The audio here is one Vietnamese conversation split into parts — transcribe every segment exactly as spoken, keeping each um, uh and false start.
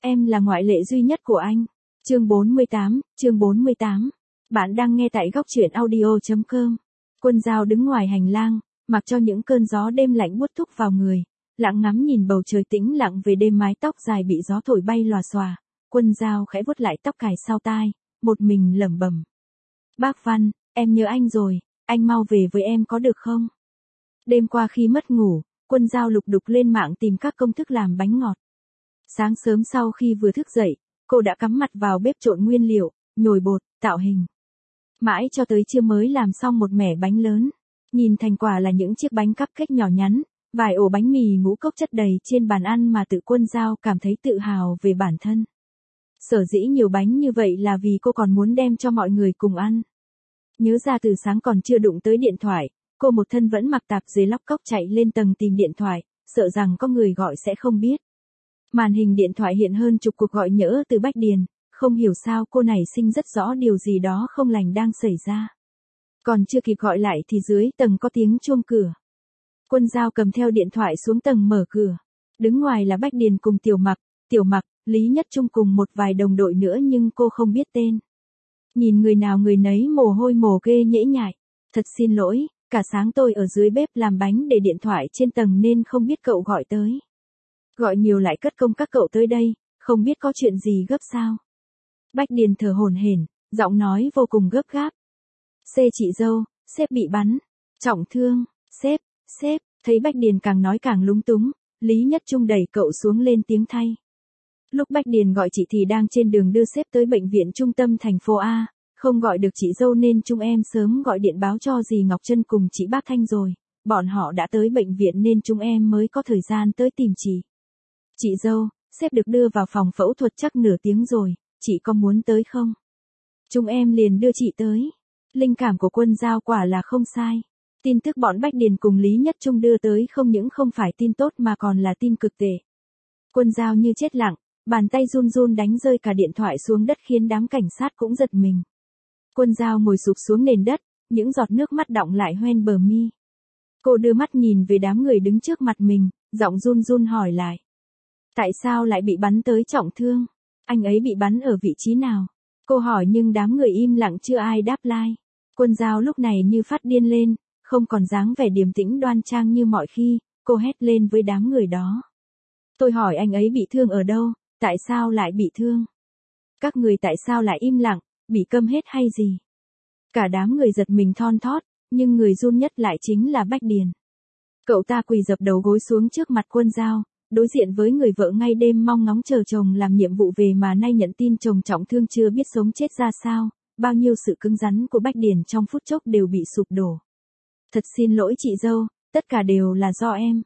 Em là ngoại lệ duy nhất của anh. Chương bốn mươi tám, chương bốn mươi tám. Bạn đang nghe tại góc truyện audio chấm com. Quân Dao đứng ngoài hành lang, mặc cho những cơn gió đêm lạnh buốt thúc vào người, lặng ngắm nhìn bầu trời tĩnh lặng về đêm, mái tóc dài bị gió thổi bay lòa xòa. Quân Dao khẽ vuốt lại tóc cài sau tai, một mình lẩm bẩm. Bác Văn, em nhớ anh rồi, anh mau về với em có được không? Đêm qua khi mất ngủ, Quân Dao lục đục lên mạng tìm các công thức làm bánh ngọt. Sáng sớm sau khi vừa thức dậy, cô đã cắm mặt vào bếp trộn nguyên liệu, nhồi bột, tạo hình. Mãi cho tới trưa mới làm xong một mẻ bánh lớn. Nhìn thành quả là những chiếc bánh cupcake nhỏ nhắn, vài ổ bánh mì ngũ cốc chất đầy trên bàn ăn mà tự Quân Dao cảm thấy tự hào về bản thân. Sở dĩ nhiều bánh như vậy là vì cô còn muốn đem cho mọi người cùng ăn. Nhớ ra từ sáng còn chưa đụng tới điện thoại, cô một thân vẫn mặc tạp dề lóc cóc chạy lên tầng tìm điện thoại, sợ rằng có người gọi sẽ không biết. Màn hình điện thoại hiện hơn chục cuộc gọi nhỡ từ Bách Điền, không hiểu sao cô này sinh rất rõ điều gì đó không lành đang xảy ra. Còn chưa kịp gọi lại thì dưới tầng có tiếng chuông cửa. Quân Dao cầm theo điện thoại xuống tầng mở cửa. Đứng ngoài là Bách Điền cùng Tiểu Mặc, Tiểu Mặc, Lý Nhất Trung cùng một vài đồng đội nữa nhưng cô không biết tên. Nhìn người nào người nấy mồ hôi mồ kê nhễ nhại. Thật xin lỗi, cả sáng tôi ở dưới bếp làm bánh để điện thoại trên tầng nên không biết cậu gọi tới. Gọi nhiều lại cất công các cậu tới đây, không biết có chuyện gì gấp sao. Bách Điền thở hổn hển, giọng nói vô cùng gấp gáp. Xê chị dâu, sếp bị bắn, trọng thương, sếp, sếp, thấy Bách Điền càng nói càng lúng túng, Lý Nhất Trung đẩy cậu xuống lên tiếng thay. Lúc Bách Điền gọi chị thì đang trên đường đưa sếp tới bệnh viện trung tâm thành phố A, không gọi được chị dâu nên chúng em sớm gọi điện báo cho dì Ngọc Trân cùng chị Bác Thanh rồi, bọn họ đã tới bệnh viện nên chúng em mới có thời gian tới tìm chị. Chị dâu, sếp được đưa vào phòng phẫu thuật chắc nửa tiếng rồi, chị có muốn tới không? Chúng em liền đưa chị tới. Linh cảm của Quân Dao quả là không sai. Tin tức bọn Bách Điền cùng Lý Nhất Trung đưa tới không những không phải tin tốt mà còn là tin cực tệ. Quân Dao như chết lặng, bàn tay run run đánh rơi cả điện thoại xuống đất khiến đám cảnh sát cũng giật mình. Quân Dao ngồi sụp xuống nền đất, những giọt nước mắt đọng lại hoen bờ mi. Cô đưa mắt nhìn về đám người đứng trước mặt mình, giọng run run hỏi lại. Tại sao lại bị bắn tới trọng thương? Anh ấy bị bắn ở vị trí nào? Cô hỏi nhưng đám người im lặng chưa ai đáp lai. Quân Dao lúc này như phát điên lên, không còn dáng vẻ điềm tĩnh đoan trang như mọi khi, cô hét lên với đám người đó. Tôi hỏi anh ấy bị thương ở đâu, tại sao lại bị thương? Các người tại sao lại im lặng, bị câm hết hay gì? Cả đám người giật mình thon thót, nhưng người run nhất lại chính là Bách Điền. Cậu ta quỳ dập đầu gối xuống trước mặt Quân Dao, đối diện với người vợ ngay đêm mong ngóng chờ chồng làm nhiệm vụ về mà nay nhận tin chồng trọng thương chưa biết sống chết ra sao, bao nhiêu sự cứng rắn của Bách Điền trong phút chốc đều bị sụp đổ. Thật xin lỗi chị dâu, tất cả đều là do em.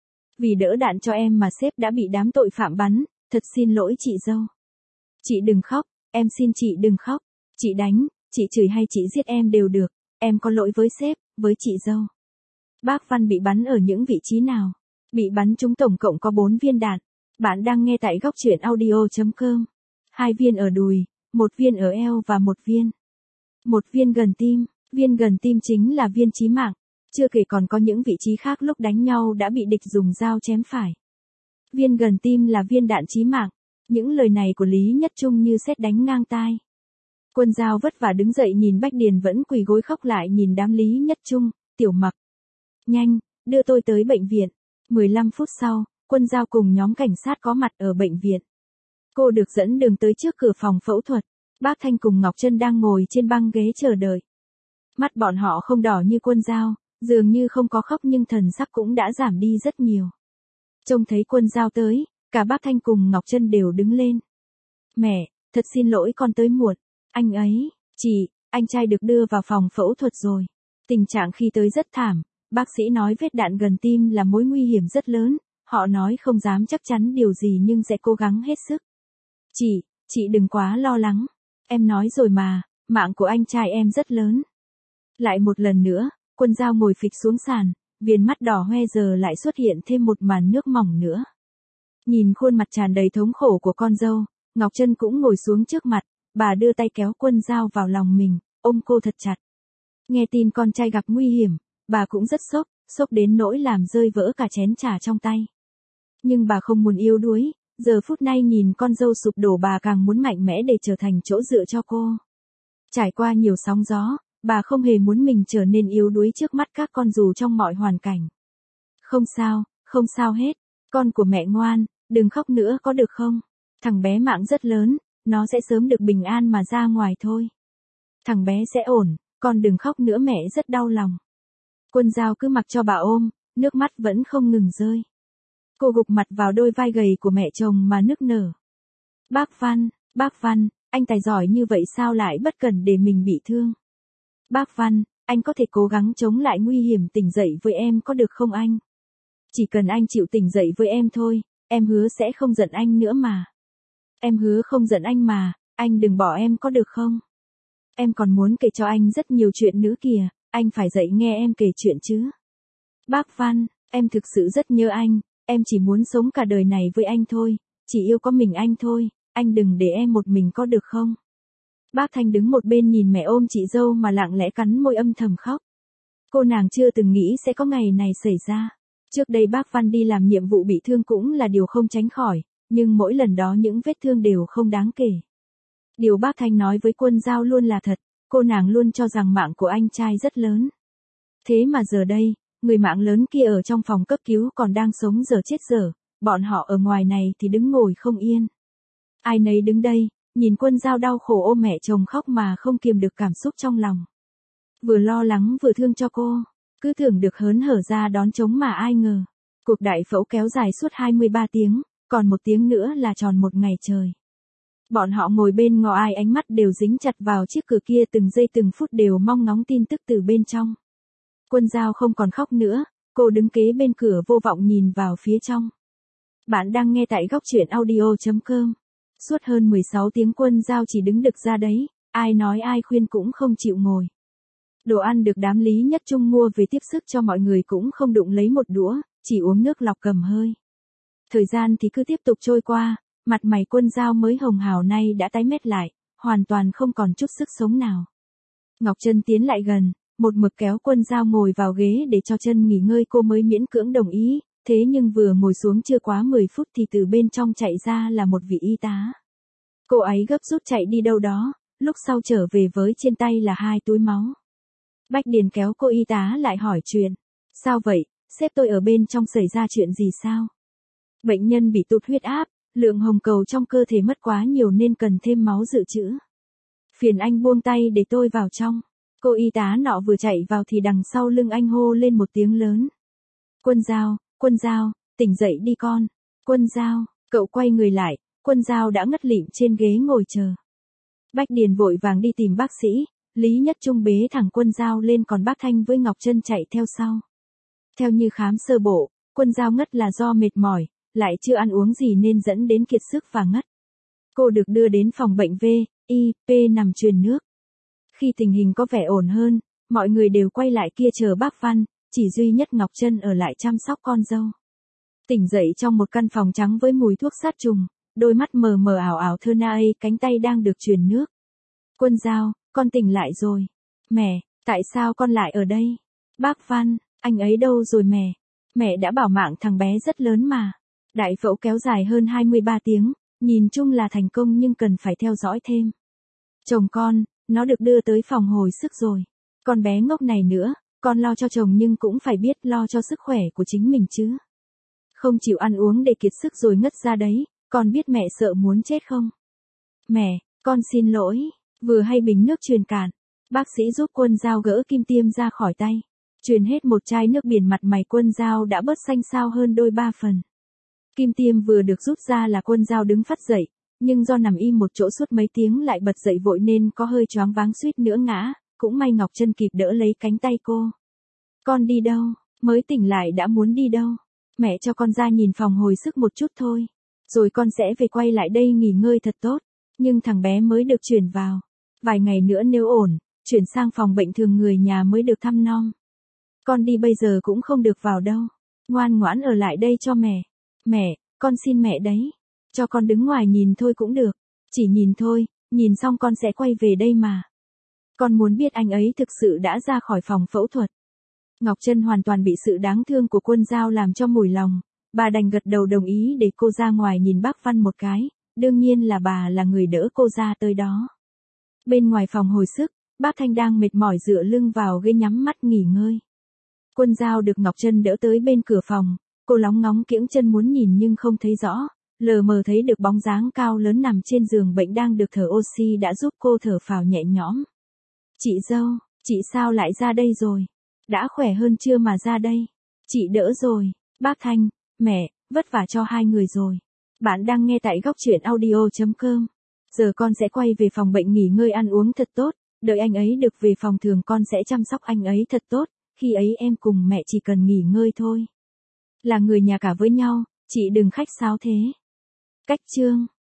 Vì đỡ đạn cho em mà sếp đã bị đám tội phạm bắn, thật xin lỗi chị dâu. Chị đừng khóc, em xin chị đừng khóc, chị đánh, chị chửi hay chị giết em đều được, em có lỗi với sếp, với chị dâu. Bác Văn bị bắn ở những vị trí nào? Bị bắn trúng tổng cộng có bốn viên đạn. Bạn đang nghe tại góc truyện audio chấm com. Hai viên ở đùi, một viên ở eo và một viên. Một viên gần tim, viên gần tim chính là viên chí mạng. Chưa kể còn có những vị trí khác lúc đánh nhau đã bị địch dùng dao chém phải. Viên gần tim là viên đạn chí mạng. Những lời này của Lý Nhất Trung như sét đánh ngang tai. Quân Dao vất vả đứng dậy nhìn Bách Điền vẫn quỳ gối khóc lại nhìn đám Lý Nhất Trung, Tiểu Mặc. Nhanh, đưa tôi tới bệnh viện. mười lăm phút sau, Quân Dao cùng nhóm cảnh sát có mặt ở bệnh viện. Cô được dẫn đường tới trước cửa phòng phẫu thuật. Bác Thanh cùng Ngọc Trân đang ngồi trên băng ghế chờ đợi. Mắt bọn họ không đỏ như Quân Dao, dường như không có khóc nhưng thần sắc cũng đã giảm đi rất nhiều. Trông thấy Quân Dao tới, cả bác Thanh cùng Ngọc Trân đều đứng lên. Mẹ, thật xin lỗi con tới muộn. Anh ấy, chị, anh trai được đưa vào phòng phẫu thuật rồi. Tình trạng khi tới rất thảm. Bác sĩ nói vết đạn gần tim là mối nguy hiểm rất lớn, họ nói không dám chắc chắn điều gì nhưng sẽ cố gắng hết sức. Chị, chị đừng quá lo lắng. Em nói rồi mà, mạng của anh trai em rất lớn. Lại một lần nữa, Quân Dao ngồi phịch xuống sàn, viền mắt đỏ hoe giờ lại xuất hiện thêm một màn nước mỏng nữa. Nhìn khuôn mặt tràn đầy thống khổ của con dâu, Ngọc Trân cũng ngồi xuống trước mặt, bà đưa tay kéo Quân Dao vào lòng mình, ôm cô thật chặt. Nghe tin con trai gặp nguy hiểm, bà cũng rất sốc, sốc đến nỗi làm rơi vỡ cả chén trà trong tay. Nhưng bà không muốn yếu đuối, giờ phút này nhìn con dâu sụp đổ bà càng muốn mạnh mẽ để trở thành chỗ dựa cho cô. Trải qua nhiều sóng gió, bà không hề muốn mình trở nên yếu đuối trước mắt các con dù trong mọi hoàn cảnh. Không sao, không sao hết. Con của mẹ ngoan, đừng khóc nữa có được không? Thằng bé mạng rất lớn, nó sẽ sớm được bình an mà ra ngoài thôi. Thằng bé sẽ ổn, con đừng khóc nữa mẹ rất đau lòng. Quân Dao cứ mặc cho bà ôm, nước mắt vẫn không ngừng rơi. Cô gục mặt vào đôi vai gầy của mẹ chồng mà nức nở. Bác Văn, bác Văn, anh tài giỏi như vậy sao lại bất cẩn để mình bị thương? Bác Văn, anh có thể cố gắng chống lại nguy hiểm tỉnh dậy với em có được không anh? Chỉ cần anh chịu tỉnh dậy với em thôi, em hứa sẽ không giận anh nữa mà. Em hứa không giận anh mà, anh đừng bỏ em có được không? Em còn muốn kể cho anh rất nhiều chuyện nữa kìa, anh phải dậy nghe em kể chuyện chứ. Bác Văn, em thực sự rất nhớ anh, em chỉ muốn sống cả đời này với anh thôi, chỉ yêu có mình anh thôi, anh đừng để em một mình có được không? Bác Thanh đứng một bên nhìn mẹ ôm chị dâu mà lặng lẽ cắn môi âm thầm khóc. Cô nàng chưa từng nghĩ sẽ có ngày này xảy ra. Trước đây bác Văn đi làm nhiệm vụ bị thương cũng là điều không tránh khỏi, nhưng mỗi lần đó những vết thương đều không đáng kể. Điều bác Thanh nói với Quân Dao luôn là thật, cô nàng luôn cho rằng mạng của anh trai rất lớn. Thế mà giờ đây, người mạng lớn kia ở trong phòng cấp cứu còn đang sống dở chết dở, bọn họ ở ngoài này thì đứng ngồi không yên. Ai nấy đứng đây, nhìn Quân Dao đau khổ ôm mẹ chồng khóc mà không kiềm được cảm xúc trong lòng. Vừa lo lắng vừa thương cho cô, cứ tưởng được hớn hở ra đón trống mà ai ngờ. Cuộc đại phẫu kéo dài suốt hai mươi ba tiếng, còn một tiếng nữa là tròn một ngày trời. Bọn họ ngồi bên ngõ ai ánh mắt đều dính chặt vào chiếc cửa kia từng giây từng phút đều mong ngóng tin tức từ bên trong. Quân Dao không còn khóc nữa, cô đứng kế bên cửa vô vọng nhìn vào phía trong. Bạn đang nghe tại góc truyện audio chấm com. Suốt hơn mười sáu tiếng Quân Dao chỉ đứng đực ra đấy, ai nói ai khuyên cũng không chịu ngồi. Đồ ăn được đám Lý Nhất Trung mua về tiếp sức cho mọi người cũng không đụng lấy một đũa, chỉ uống nước lọc cầm hơi. Thời gian thì cứ tiếp tục trôi qua, mặt mày Quân Dao mới hồng hào nay đã tái mét lại, hoàn toàn không còn chút sức sống nào. Ngọc Trân tiến lại gần, một mực kéo Quân Dao ngồi vào ghế để cho chân nghỉ ngơi cô mới miễn cưỡng đồng ý, thế nhưng vừa ngồi xuống chưa quá mười phút thì từ bên trong chạy ra là một vị y tá. Cô ấy gấp rút chạy đi đâu đó, lúc sau trở về với trên tay là hai túi máu. Bách Điền kéo cô y tá lại hỏi chuyện. Sao vậy, sếp tôi ở bên trong xảy ra chuyện gì sao? Bệnh nhân bị tụt huyết áp, lượng hồng cầu trong cơ thể mất quá nhiều nên cần thêm máu dự trữ. Phiền anh buông tay để tôi vào trong. Cô y tá nọ vừa chạy vào thì đằng sau lưng anh hô lên một tiếng lớn. Quân Dao, Quân Dao, tỉnh dậy đi con. Quân Dao, cậu quay người lại, Quân Dao đã ngất lịm trên ghế ngồi chờ. Bách Điền vội vàng đi tìm bác sĩ, Lý Nhất Trung bế thẳng Quân Dao lên còn bác Thanh với Ngọc Trân chạy theo sau. Theo như khám sơ bộ, Quân Dao ngất là do mệt mỏi, lại chưa ăn uống gì nên dẫn đến kiệt sức và ngất. Cô được đưa đến phòng bệnh V, I, P nằm truyền nước. Khi tình hình có vẻ ổn hơn, mọi người đều quay lại kia chờ bác Văn, chỉ duy nhất Ngọc Trân ở lại chăm sóc con dâu. Tỉnh dậy trong một căn phòng trắng với mùi thuốc sát trùng, đôi mắt mờ mờ ảo ảo thơ na ấy, cánh tay đang được truyền nước. Quân Dao, con tỉnh lại rồi. Mẹ, tại sao con lại ở đây? Bác Văn, anh ấy đâu rồi mẹ? Mẹ đã bảo mạng thằng bé rất lớn mà. Đại phẫu kéo dài hơn hai mươi ba tiếng, nhìn chung là thành công nhưng cần phải theo dõi thêm. Chồng con, nó được đưa tới phòng hồi sức rồi. Con bé ngốc này nữa, con lo cho chồng nhưng cũng phải biết lo cho sức khỏe của chính mình chứ. Không chịu ăn uống để kiệt sức rồi ngất ra đấy, con biết mẹ sợ muốn chết không? Mẹ, con xin lỗi, vừa hay bình nước truyền cạn. Bác sĩ giúp Quân Dao gỡ kim tiêm ra khỏi tay. Truyền hết một chai nước biển mặt mày Quân Dao đã bớt xanh xao hơn đôi ba phần. Kim tiêm vừa được rút ra là Quân Dao đứng phắt dậy, nhưng do nằm im một chỗ suốt mấy tiếng lại bật dậy vội nên có hơi choáng váng suýt nữa ngã, cũng may Ngọc Trân kịp đỡ lấy cánh tay cô. Con đi đâu, mới tỉnh lại đã muốn đi đâu? Mẹ cho con ra nhìn phòng hồi sức một chút thôi, rồi con sẽ về quay lại đây nghỉ ngơi thật tốt, nhưng thằng bé mới được chuyển vào. Vài ngày nữa nếu ổn, chuyển sang phòng bệnh thường người nhà mới được thăm nom. Con đi bây giờ cũng không được vào đâu, ngoan ngoãn ở lại đây cho mẹ. Mẹ, con xin mẹ đấy, cho con đứng ngoài nhìn thôi cũng được, chỉ nhìn thôi, nhìn xong con sẽ quay về đây mà. Con muốn biết anh ấy thực sự đã ra khỏi phòng phẫu thuật. Ngọc Trân hoàn toàn bị sự đáng thương của Quân Dao làm cho mủi lòng, Bà đành gật đầu đồng ý để cô ra ngoài nhìn bác Văn một cái, đương nhiên là bà là người đỡ cô ra tới đó. Bên ngoài phòng hồi sức, bác Thanh đang mệt mỏi dựa lưng vào ghế nhắm mắt nghỉ ngơi. Quân Dao được Ngọc Trân đỡ tới bên cửa phòng, cô lóng ngóng kiễng chân muốn nhìn nhưng không thấy rõ, lờ mờ thấy được bóng dáng cao lớn nằm trên giường bệnh đang được thở oxy đã giúp cô thở phào nhẹ nhõm. Chị dâu, chị sao lại ra đây rồi? Đã khỏe hơn chưa mà ra đây? Chị đỡ rồi, bác Thanh, mẹ, vất vả cho hai người rồi. Bạn đang nghe tại góc truyện audio.com. Giờ con sẽ quay về phòng bệnh nghỉ ngơi ăn uống thật tốt, đợi anh ấy được về phòng thường con sẽ chăm sóc anh ấy thật tốt, khi ấy em cùng mẹ chỉ cần nghỉ ngơi thôi. Là người nhà cả với nhau, chị đừng khách sáo thế. Cách chương